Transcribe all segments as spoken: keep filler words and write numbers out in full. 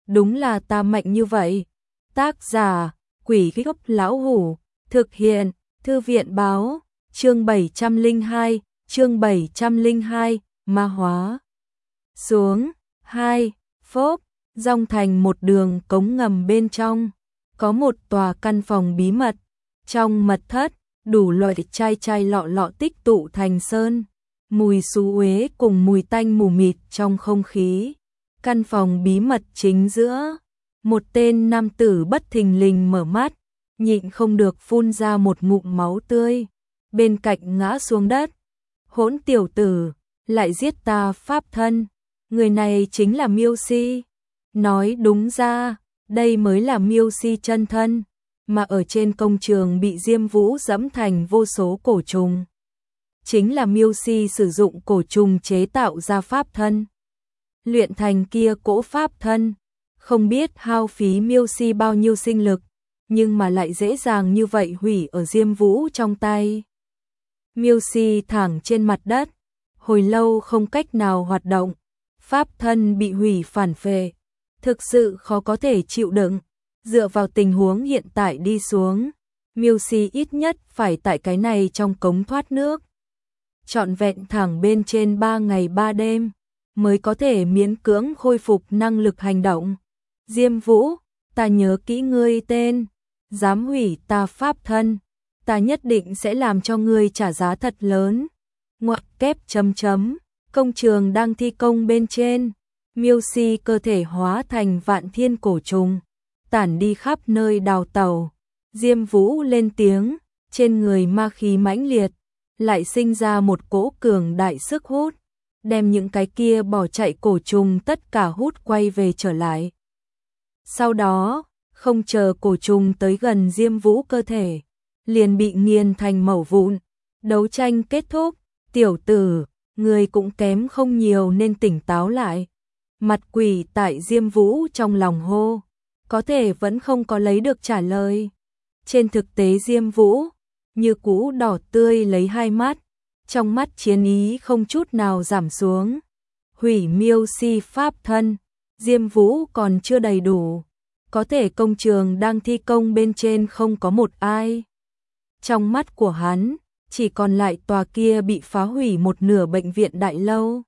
đúng là ta mạnh như vậy. Tác giả, Quỷ Gốc Lão Hủ, thực hiện, Thư viện báo, chương bảy trăm lẻ hai, chương bảy trăm lẻ hai, ma hóa. Xuống, hai, phốp, dòng thành một đường cống ngầm bên trong, có một tòa căn phòng bí mật, trong mật thất, đủ loại chai chai lọ lọ tích tụ thành sơn, mùi xú uế cùng mùi tanh mù mịt trong không khí. Căn phòng bí mật chính giữa, một tên nam tử bất thình lình mở mắt, nhịn không được phun ra một ngụm máu tươi, bên cạnh ngã xuống đất. Hỗn tiểu tử, lại giết ta pháp thân, người này chính là Miêu Si. Nói đúng ra, đây mới là Miêu Si chân thân, mà ở trên công trường bị Diêm Vũ dẫm thành vô số cổ trùng. Chính là Miêu Si sử dụng cổ trùng chế tạo ra pháp thân. Luyện thành kia cỗ pháp thân, không biết hao phí Miêu Si bao nhiêu sinh lực, nhưng mà lại dễ dàng như vậy hủy ở Diêm Vũ trong tay. Miêu Si thẳng trên mặt đất, hồi lâu không cách nào hoạt động, pháp thân bị hủy phản phệ, thực sự khó có thể chịu đựng. Dựa vào tình huống hiện tại đi xuống, Miêu Si ít nhất phải tại cái này trong cống thoát nước, trọn vẹn thẳng bên trên ba ngày ba đêm, mới có thể miễn cưỡng khôi phục năng lực hành động. Diêm Vũ, ta nhớ kỹ ngươi tên, dám hủy ta pháp thân, ta nhất định sẽ làm cho ngươi trả giá thật lớn. Ngoặc kép chấm chấm, công trường đang thi công bên trên, Miêu Si cơ thể hóa thành vạn thiên cổ trùng, tản đi khắp nơi đào tẩu. Diêm Vũ lên tiếng, trên người ma khí mãnh liệt, lại sinh ra một cỗ cường đại sức hút, đem những cái kia bỏ chạy cổ trùng tất cả hút quay về trở lại. Sau đó, không chờ cổ trùng tới gần Diêm Vũ cơ thể, liền bị nghiền thành mẩu vụn. Đấu tranh kết thúc, tiểu tử, người cũng kém không nhiều nên tỉnh táo lại. Mặt quỷ tại Diêm Vũ trong lòng hô, có thể vẫn không có lấy được trả lời. Trên thực tế Diêm Vũ, như cũ đỏ tươi lấy hai mắt, trong mắt chiến ý không chút nào giảm xuống. Hủy Miêu Si pháp thân, Diêm Vũ còn chưa đầy đủ, có thể công trường đang thi công bên trên không có một ai. Trong mắt của hắn, chỉ còn lại tòa kia bị phá hủy một nửa bệnh viện đại lâu.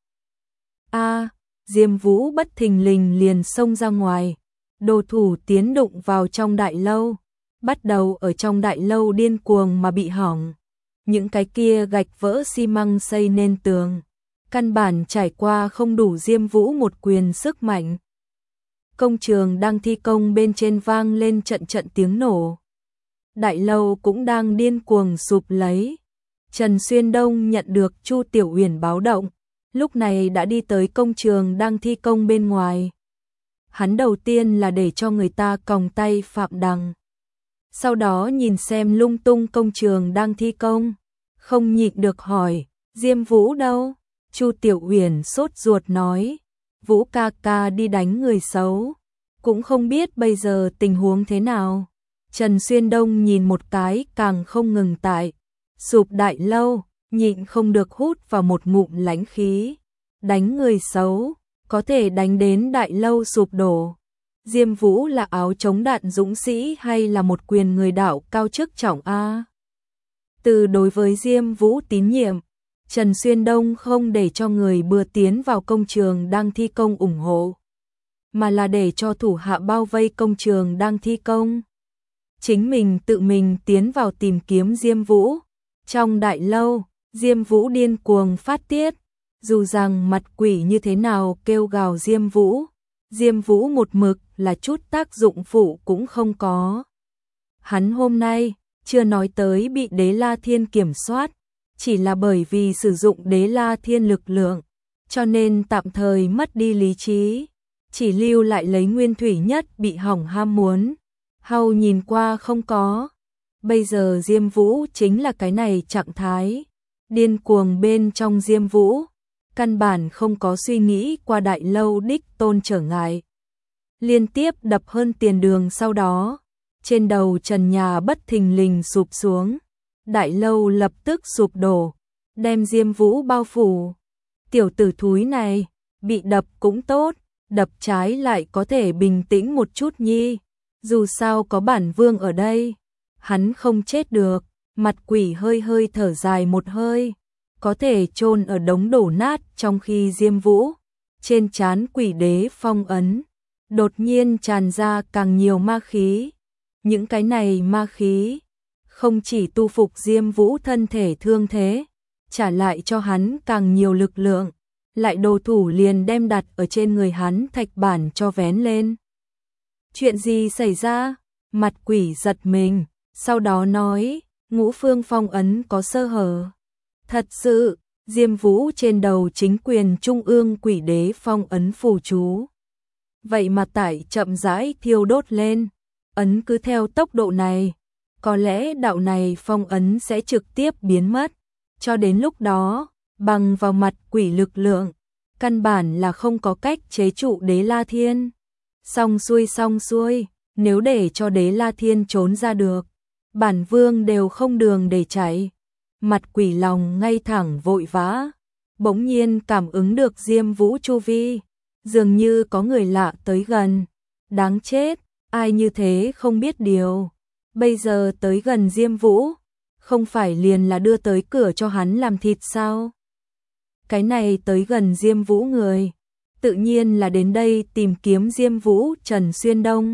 A, Diêm Vũ bất thình lình liền xông ra ngoài, đồ thủ tiến đụng vào trong đại lâu, bắt đầu ở trong đại lâu điên cuồng mà bị hỏng. Những cái kia gạch vỡ xi măng xây nên tường, căn bản trải qua không đủ Diêm Vũ một quyền sức mạnh. Công trường đang thi công bên trên vang lên trận trận tiếng nổ. Đại lâu cũng đang điên cuồng sụp lấy. Trần Xuyên Đông nhận được Chu Tiểu Uyển báo động, lúc này đã đi tới công trường đang thi công bên ngoài. Hắn đầu tiên là để cho người ta còng tay Phạm Đằng, sau đó nhìn xem lung tung công trường đang thi công, không nhịn được hỏi, Diêm Vũ đâu? Chu Tiểu Uyển sốt ruột nói, Vũ ca ca đi đánh người xấu, cũng không biết bây giờ tình huống thế nào. Trần Xuyên Đông nhìn một cái càng không ngừng tại sụp đại lâu, nhịn không được hút vào một ngụm lãnh khí. Đánh người xấu, có thể đánh đến đại lâu sụp đổ. Diêm Vũ là áo chống đạn dũng sĩ hay là một quyền người đạo cao chức trọng a? Từ đối với Diêm Vũ tín nhiệm, Trần Xuyên Đông không để cho người bừa tiến vào công trường đang thi công ủng hộ, mà là để cho thủ hạ bao vây công trường đang thi công. Chính mình tự mình tiến vào tìm kiếm Diêm Vũ. Trong đại lâu, Diêm Vũ điên cuồng phát tiết, dù rằng mặt quỷ như thế nào kêu gào Diêm Vũ, Diêm Vũ một mực là chút tác dụng phụ cũng không có. Hắn hôm nay chưa nói tới bị Đế La Thiên kiểm soát, chỉ là bởi vì sử dụng Đế La Thiên lực lượng, cho nên tạm thời mất đi lý trí, chỉ lưu lại lấy nguyên thủy nhất bị hỏng ham muốn, hầu nhìn qua không có. Bây giờ Diêm Vũ chính là cái này trạng thái, điên cuồng bên trong Diêm Vũ, căn bản không có suy nghĩ qua đại lâu đích tôn trở ngại. Liên tiếp đập hơn tiền đường, sau đó, trên đầu trần nhà bất thình lình sụp xuống, đại lâu lập tức sụp đổ, đem Diêm Vũ bao phủ. Tiểu tử thúi này, bị đập cũng tốt, đập trái lại có thể bình tĩnh một chút nhi. Dù sao có bản vương ở đây, hắn không chết được. Mặt quỷ hơi hơi thở dài một hơi, có thể chôn ở đống đổ nát, trong khi Diêm Vũ trên trán quỷ đế phong ấn đột nhiên tràn ra càng nhiều ma khí. Những cái này ma khí không chỉ tu phục Diêm Vũ thân thể thương thế, trả lại cho hắn càng nhiều lực lượng, lại đồ thủ liền đem đặt ở trên người hắn thạch bản cho vén lên. Chuyện gì xảy ra? Mặt quỷ giật mình, sau đó nói, ngũ phương phong ấn có sơ hở. Thật sự, Diêm Vũ trên đầu chính quyền trung ương quỷ đế phong ấn phù chú. Vậy mà tải chậm rãi thiêu đốt lên, ấn cứ theo tốc độ này, có lẽ đạo này phong ấn sẽ trực tiếp biến mất. Cho đến lúc đó, bằng vào mặt quỷ lực lượng, căn bản là không có cách chế trụ Đế La Thiên. Xong xuôi xong xuôi, nếu để cho Đế La Thiên trốn ra được, bản vương đều không đường để chạy. Mặt quỷ lòng ngay thẳng vội vã, bỗng nhiên cảm ứng được Diêm Vũ chu vi, dường như có người lạ tới gần. Đáng chết, ai như thế không biết điều. Bây giờ tới gần Diêm Vũ, không phải liền là đưa tới cửa cho hắn làm thịt sao? Cái này tới gần Diêm Vũ người, tự nhiên là đến đây tìm kiếm Diêm Vũ. Trần Xuyên Đông.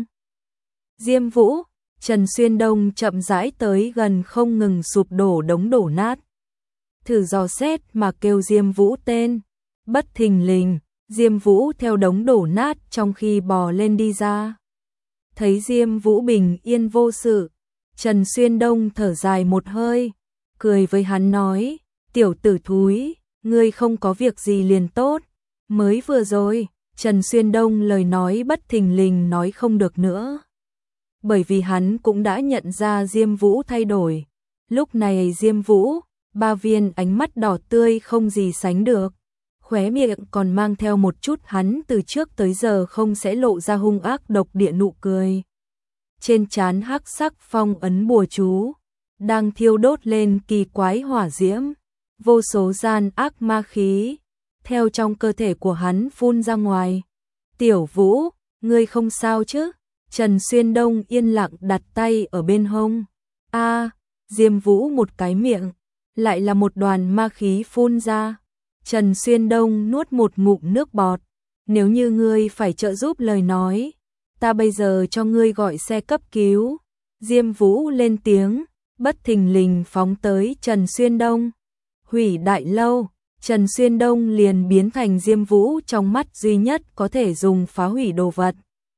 Diêm Vũ, Trần Xuyên Đông chậm rãi tới gần không ngừng sụp đổ đống đổ nát. Thử dò xét mà kêu Diêm Vũ tên. Bất thình lình, Diêm Vũ theo đống đổ nát trong khi bò lên đi ra. Thấy Diêm Vũ bình yên vô sự, Trần Xuyên Đông thở dài một hơi, cười với hắn nói, tiểu tử thúi, ngươi không có việc gì liền tốt. Mới vừa rồi, Trần Xuyên Đông lời nói bất thình lình nói không được nữa. Bởi vì hắn cũng đã nhận ra Diêm Vũ thay đổi. Lúc này Diêm Vũ, ba viên ánh mắt đỏ tươi không gì sánh được. Khóe miệng còn mang theo một chút hắn từ trước tới giờ không sẽ lộ ra hung ác độc địa nụ cười. Trên trán hắc sắc phong ấn bùa chú, đang thiêu đốt lên kỳ quái hỏa diễm. Vô số gian ác ma khí, theo trong cơ thể của hắn phun ra ngoài. Tiểu Vũ, ngươi không sao chứ? Trần Xuyên Đông yên lặng đặt tay ở bên hông. A, Diêm Vũ một cái miệng, lại là một đoàn ma khí phun ra. Trần Xuyên Đông nuốt một ngụm nước bọt. Nếu như ngươi phải trợ giúp lời nói, ta bây giờ cho ngươi gọi xe cấp cứu. Diêm Vũ lên tiếng, bất thình lình phóng tới Trần Xuyên Đông. Hủy Đại Lâu, Trần Xuyên Đông liền biến thành Diêm Vũ trong mắt duy nhất có thể dùng phá hủy đồ vật.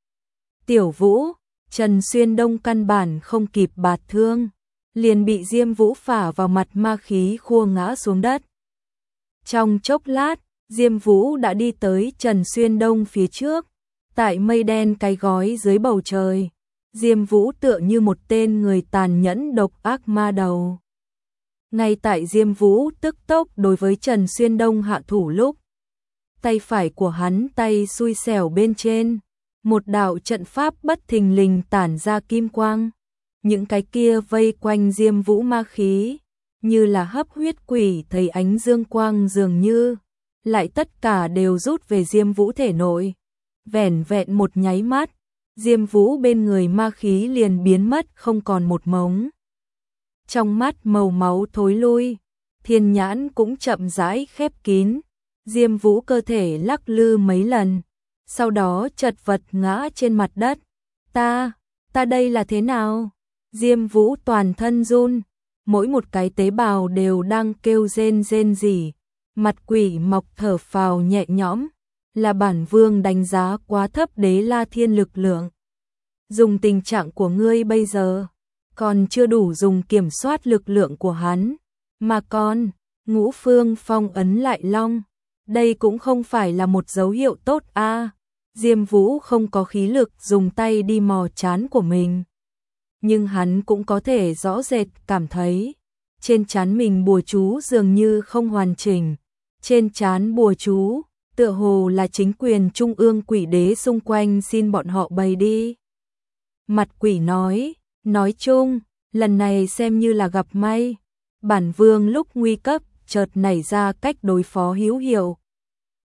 Tiểu Vũ, Trần Xuyên Đông căn bản không kịp bạt thương, liền bị Diêm Vũ phả vào mặt ma khí khua ngã xuống đất. Trong chốc lát, Diêm Vũ đã đi tới Trần Xuyên Đông phía trước, tại mây đen cái gói dưới bầu trời. Diêm Vũ tựa như một tên người tàn nhẫn độc ác ma đầu. Ngay tại Diêm Vũ tức tốc đối với Trần Xuyên Đông hạ thủ lúc, tay phải của hắn tay xui xẻo bên trên, một đạo trận pháp bất thình lình tản ra kim quang. Những cái kia vây quanh Diêm Vũ ma khí, như là hấp huyết quỷ thấy ánh dương quang dường như, lại tất cả đều rút về Diêm Vũ thể nội. Vẻn vẹn một nháy mắt, Diêm Vũ bên người ma khí liền biến mất không còn một mống. Trong mắt màu máu thối lui, thiên nhãn cũng chậm rãi khép kín. Diêm Vũ cơ thể lắc lư mấy lần, sau đó chật vật ngã trên mặt đất. Ta, ta đây là thế nào? Diêm Vũ toàn thân run, mỗi một cái tế bào đều đang kêu rên rên rỉ. Mặt quỷ mọc thở phào nhẹ nhõm, là bản vương đánh giá quá thấp Đế La Thiên lực lượng. Dùng tình trạng của ngươi bây giờ, còn chưa đủ dùng kiểm soát lực lượng của hắn, mà còn ngũ phương phong ấn lại long. Đây cũng không phải là một dấu hiệu tốt a. À, Diêm Vũ không có khí lực dùng tay đi mò trán của mình, nhưng hắn cũng có thể rõ rệt cảm thấy trên trán mình bùa chú dường như không hoàn chỉnh. Trên trán bùa chú tựa hồ là chính quyền trung ương quỷ đế xung quanh xin bọn họ bày đi. Mặt quỷ nói, nói chung, lần này xem như là gặp may. Bản vương lúc nguy cấp chợt nảy ra cách đối phó hữu hiệu.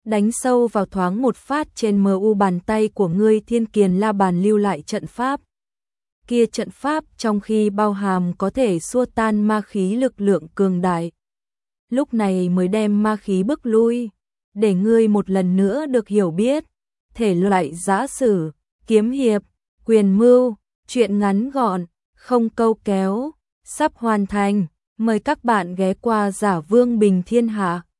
đánh sâu vào thoáng một phát trên mờ u bàn tay của ngươi. Thiên Kiền La Bàn lưu lại trận pháp. Kia trận pháp trong khi bao hàm có thể xua tan ma khí lực lượng cường đại. Lúc này mới đem ma khí bức lui, để ngươi một lần nữa được hiểu biết. Thể loại giã sử, kiếm hiệp, quyền mưu, truyện ngắn gọn, không câu kéo, sắp hoàn thành. Mời các bạn ghé qua Giả Vương Bình Thiên Hạ.